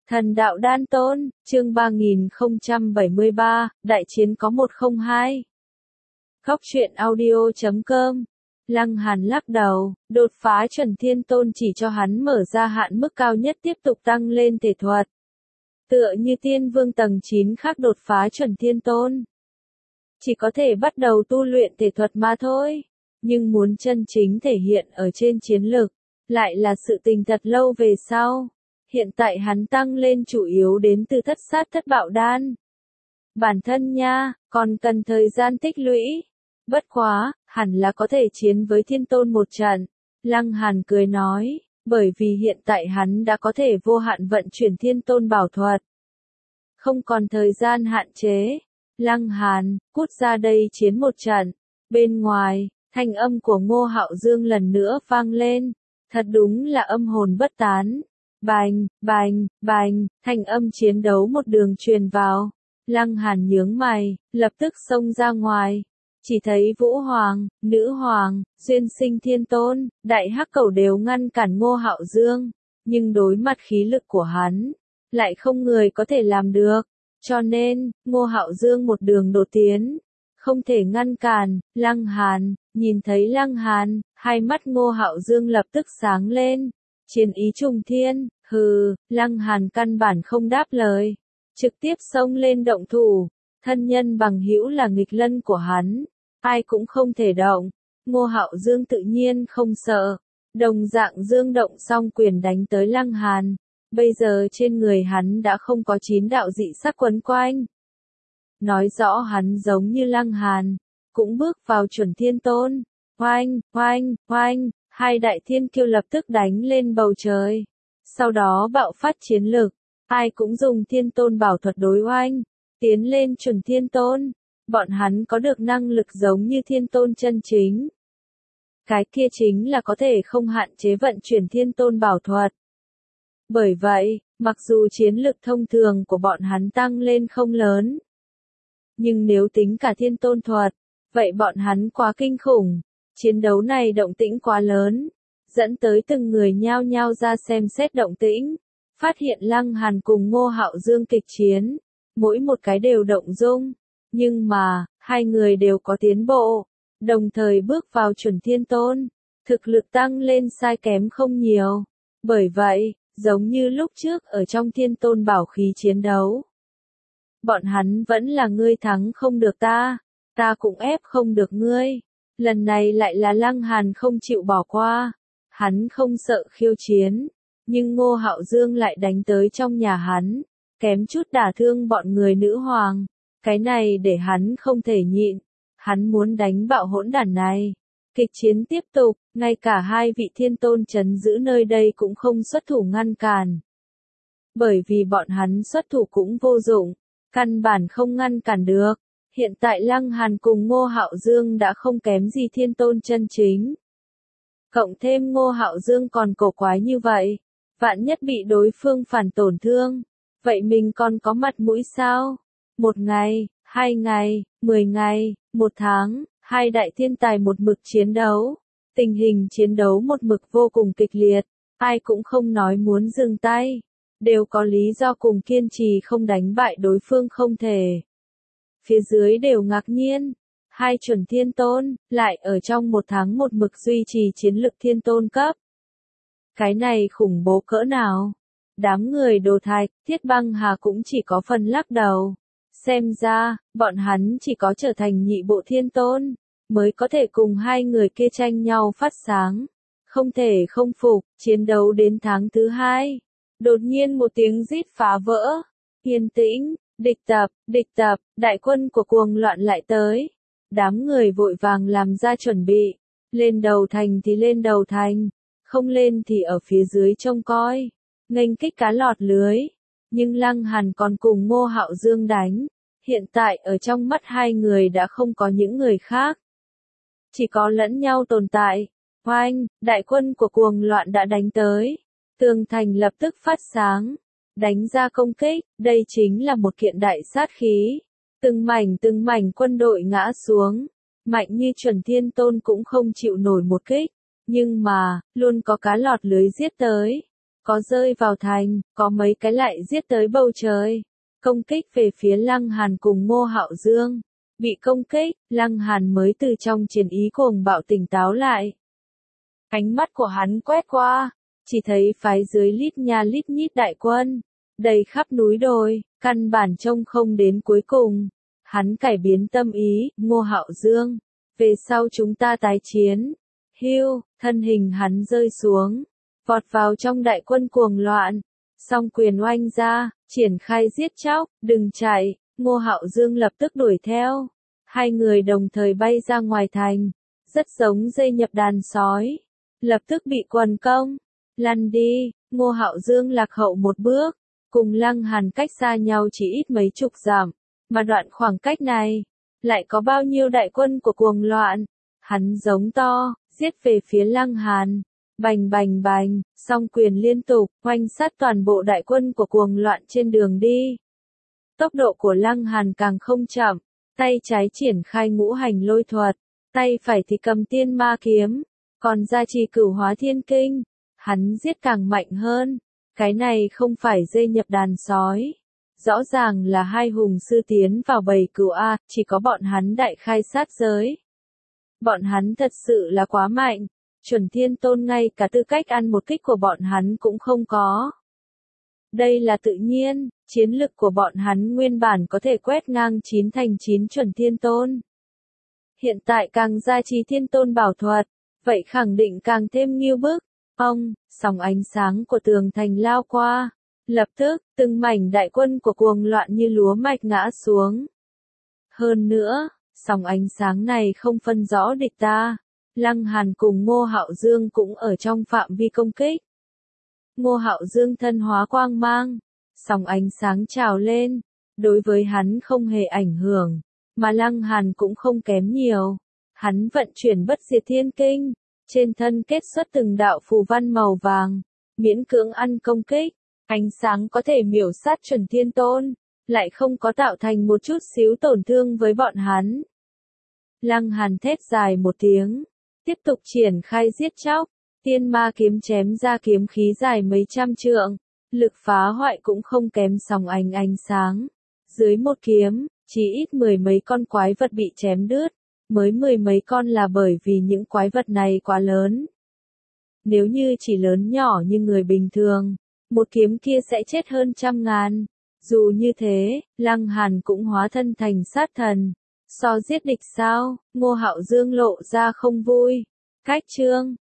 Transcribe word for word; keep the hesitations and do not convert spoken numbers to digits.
Thần đạo đan tôn, chương ba nghìn không trăm bảy mươi ba, đại chiến có một không hai. Góc truyện audio chấm com. Lăng Hàn lắc đầu, đột phá chuẩn thiên tôn chỉ cho hắn mở ra hạn mức cao nhất tiếp tục tăng lên thể thuật. Tựa như tiên vương tầng chín khác đột phá chuẩn thiên tôn. Chỉ có thể bắt đầu tu luyện thể thuật mà thôi. Nhưng muốn chân chính thể hiện ở trên chiến lực, lại là sự tình thật lâu về sau. Hiện tại hắn tăng lên chủ yếu đến từ thất sát thất bạo đan. Bản thân nha, còn cần thời gian tích lũy. Bất quá, hẳn là có thể chiến với thiên tôn một trận. Lăng Hàn cười nói, bởi vì hiện tại hắn đã có thể vô hạn vận chuyển thiên tôn bảo thuật. Không còn thời gian hạn chế. Lăng Hàn, cút ra đây chiến một trận. Bên ngoài, thanh âm của Ngô Hạo Dương lần nữa vang lên. Thật đúng là âm hồn bất tán. Bành, bành, bành, thanh âm chiến đấu một đường truyền vào. Lăng Hàn nhướng mày, lập tức xông ra ngoài. Chỉ thấy Vũ Hoàng, Nữ Hoàng, Duyên Sinh Thiên Tôn, Đại Hắc Cẩu đều ngăn cản Ngô Hạo Dương. Nhưng đối mặt khí lực của hắn, lại không người có thể làm được. Cho nên, Ngô Hạo Dương một đường đột tiến. Không thể ngăn cản. Lăng Hàn, nhìn thấy Lăng Hàn, hai mắt Ngô Hạo Dương lập tức sáng lên. Chiến ý trùng thiên, hừ, Lăng Hàn căn bản không đáp lời. Trực tiếp xông lên động thủ. Thân nhân bằng hữu là nghịch lân của hắn. Ai cũng không thể động. Ngô Hạo Dương tự nhiên không sợ. Đồng dạng dương động song quyền đánh tới Lăng Hàn. Bây giờ trên người hắn đã không có chín đạo dị sắc quấn quanh. Nói rõ hắn giống như Lăng Hàn. Cũng bước vào chuẩn thiên tôn. Oanh, oanh, oanh. Hai đại thiên kiêu lập tức đánh lên bầu trời. Sau đó bạo phát chiến lực. Ai cũng dùng thiên tôn bảo thuật đối oanh. Tiến lên chuẩn thiên tôn. Bọn hắn có được năng lực giống như thiên tôn chân chính. Cái kia chính là có thể không hạn chế vận chuyển thiên tôn bảo thuật. Bởi vậy, mặc dù chiến lực thông thường của bọn hắn tăng lên không lớn. Nhưng nếu tính cả thiên tôn thuật, vậy bọn hắn quá kinh khủng. Chiến đấu này động tĩnh quá lớn, dẫn tới từng người nhao nhao ra xem xét động tĩnh, phát hiện Lăng Hàn cùng Ngô Hạo Dương kịch chiến, mỗi một cái đều động dung, nhưng mà, hai người đều có tiến bộ, đồng thời bước vào chuẩn thiên tôn, thực lực tăng lên sai kém không nhiều, bởi vậy, giống như lúc trước ở trong thiên tôn bảo khí chiến đấu. Bọn hắn vẫn là ngươi thắng không được ta, ta cũng ép không được ngươi. Lần này lại là Lăng Hàn không chịu bỏ qua. Hắn không sợ khiêu chiến. Nhưng Ngô Hạo Dương lại đánh tới trong nhà hắn. Kém chút đả thương bọn người nữ hoàng. Cái này để hắn không thể nhịn. Hắn muốn đánh bạo hỗn đản này. Kịch chiến tiếp tục. Ngay cả hai vị thiên tôn trấn giữ nơi đây cũng không xuất thủ ngăn cản. Bởi vì bọn hắn xuất thủ cũng vô dụng. Căn bản không ngăn cản được. Hiện tại Lăng Hàn cùng Ngô Hạo Dương đã không kém gì thiên tôn chân chính. Cộng thêm Ngô Hạo Dương còn cổ quái như vậy. Vạn nhất bị đối phương phản tổn thương. Vậy mình còn có mặt mũi sao? Một ngày, hai ngày, mười ngày, một tháng, hai đại thiên tài một mực chiến đấu. Tình hình chiến đấu một mực vô cùng kịch liệt. Ai cũng không nói muốn dừng tay. Đều có lý do cùng kiên trì không đánh bại đối phương không thể. Phía dưới đều ngạc nhiên. Hai chuẩn thiên tôn, lại ở trong một tháng một mực duy trì chiến lực thiên tôn cấp. Cái này khủng bố cỡ nào? Đám người đồ thạch, Thiết Băng Hà cũng chỉ có phần lắc đầu. Xem ra, bọn hắn chỉ có trở thành nhị bộ thiên tôn, mới có thể cùng hai người kia tranh nhau phát sáng. Không thể không phục, chiến đấu đến tháng thứ hai. Đột nhiên một tiếng rít phá vỡ. Yên tĩnh. Địch tập, địch tập, đại quân của cuồng loạn lại tới. Đám người vội vàng làm ra chuẩn bị. Lên đầu thành thì lên đầu thành. Không lên thì ở phía dưới trông coi. Nghênh kích cá lọt lưới. Nhưng Lăng Hàn còn cùng Ngô Hạo Dương đánh. Hiện tại ở trong mắt hai người đã không có những người khác. Chỉ có lẫn nhau tồn tại. Oanh, đại quân của cuồng loạn đã đánh tới. Tường thành lập tức phát sáng. Đánh ra công kích, đây chính là một kiện đại sát khí. Từng mảnh từng mảnh quân đội ngã xuống. Mạnh như chuẩn thiên tôn cũng không chịu nổi một kích. Nhưng mà, luôn có cá lọt lưới giết tới. có rơi vào thành, có mấy cái lại giết tới bầu trời. Công kích về phía Lăng Hàn cùng Ngô Hạo Dương. Bị công kích, Lăng Hàn mới từ trong chiến ý cuồng bạo tỉnh táo lại. Ánh mắt của hắn quét qua, chỉ thấy phái dưới lít nha lít nhít đại quân, đầy khắp núi đồi, căn bản trông không đến cuối cùng. Hắn cải biến tâm ý, Ngô Hạo Dương, về sau chúng ta tái chiến. Hưu, thân hình hắn rơi xuống, vọt vào trong đại quân cuồng loạn, song quyền oanh ra, triển khai giết chóc, đừng chạy. Ngô Hạo Dương lập tức đuổi theo, hai người đồng thời bay ra ngoài thành, rất giống dây nhập đàn sói, lập tức bị quần công. Lăn đi. Ngô Hạo Dương lạc hậu một bước, cùng Lăng Hàn cách xa nhau chỉ ít mấy chục dặm, mà đoạn khoảng cách này, lại có bao nhiêu đại quân của cuồng loạn. Hắn giống to, giết về phía Lăng Hàn, bành bành bành, song quyền liên tục, oanh sát toàn bộ đại quân của cuồng loạn trên đường đi. Tốc độ của Lăng Hàn càng không chậm, tay trái triển khai ngũ hành lôi thuật, tay phải thì cầm tiên ma kiếm, còn gia trì cửu hóa thiên kinh, hắn giết càng mạnh hơn. Cái này không phải dê nhập đàn sói, rõ ràng là hai hùng sư tiến vào bầy cừu A, chỉ có bọn hắn đại khai sát giới. Bọn hắn thật sự là quá mạnh, chuẩn thiên tôn ngay cả tư cách ăn một kích của bọn hắn cũng không có. Đây là tự nhiên, chiến lực của bọn hắn nguyên bản có thể quét ngang chín thành chín chuẩn thiên tôn. Hiện tại càng gia trì thiên tôn bảo thuật, vậy khẳng định càng thêm nghiêu bức. Ông, sóng ánh sáng của tường thành lao qua, lập tức, từng mảnh đại quân của cuồng loạn như lúa mạch ngã xuống. Hơn nữa, sóng ánh sáng này không phân rõ địch ta, Lăng Hàn cùng Ngô Hạo Dương cũng ở trong phạm vi công kích. Ngô Hạo Dương thân hóa quang mang, sóng ánh sáng trào lên, đối với hắn không hề ảnh hưởng, mà Lăng Hàn cũng không kém nhiều. Hắn vận chuyển bất diệt thiên kinh, trên thân kết xuất từng đạo phù văn màu vàng, miễn cưỡng ăn công kích. Ánh sáng có thể miểu sát chuẩn thiên tôn, lại không có tạo thành một chút xíu tổn thương với bọn hắn. Lăng Hàn thét dài một tiếng, tiếp tục triển khai giết chóc, tiên ma kiếm chém ra kiếm khí dài mấy trăm trượng, lực phá hoại cũng không kém sóng ánh ánh sáng. Dưới một kiếm, chỉ ít mười mấy con quái vật bị chém đứt, mới mười mấy con là bởi vì những quái vật này quá lớn. Nếu như chỉ lớn nhỏ như người bình thường, một kiếm kia sẽ chết hơn trăm ngàn. Dù như thế, Lăng Hàn cũng hóa thân thành sát thần. So giết địch sao? Ngô Hạo Dương lộ ra không vui. Cách chương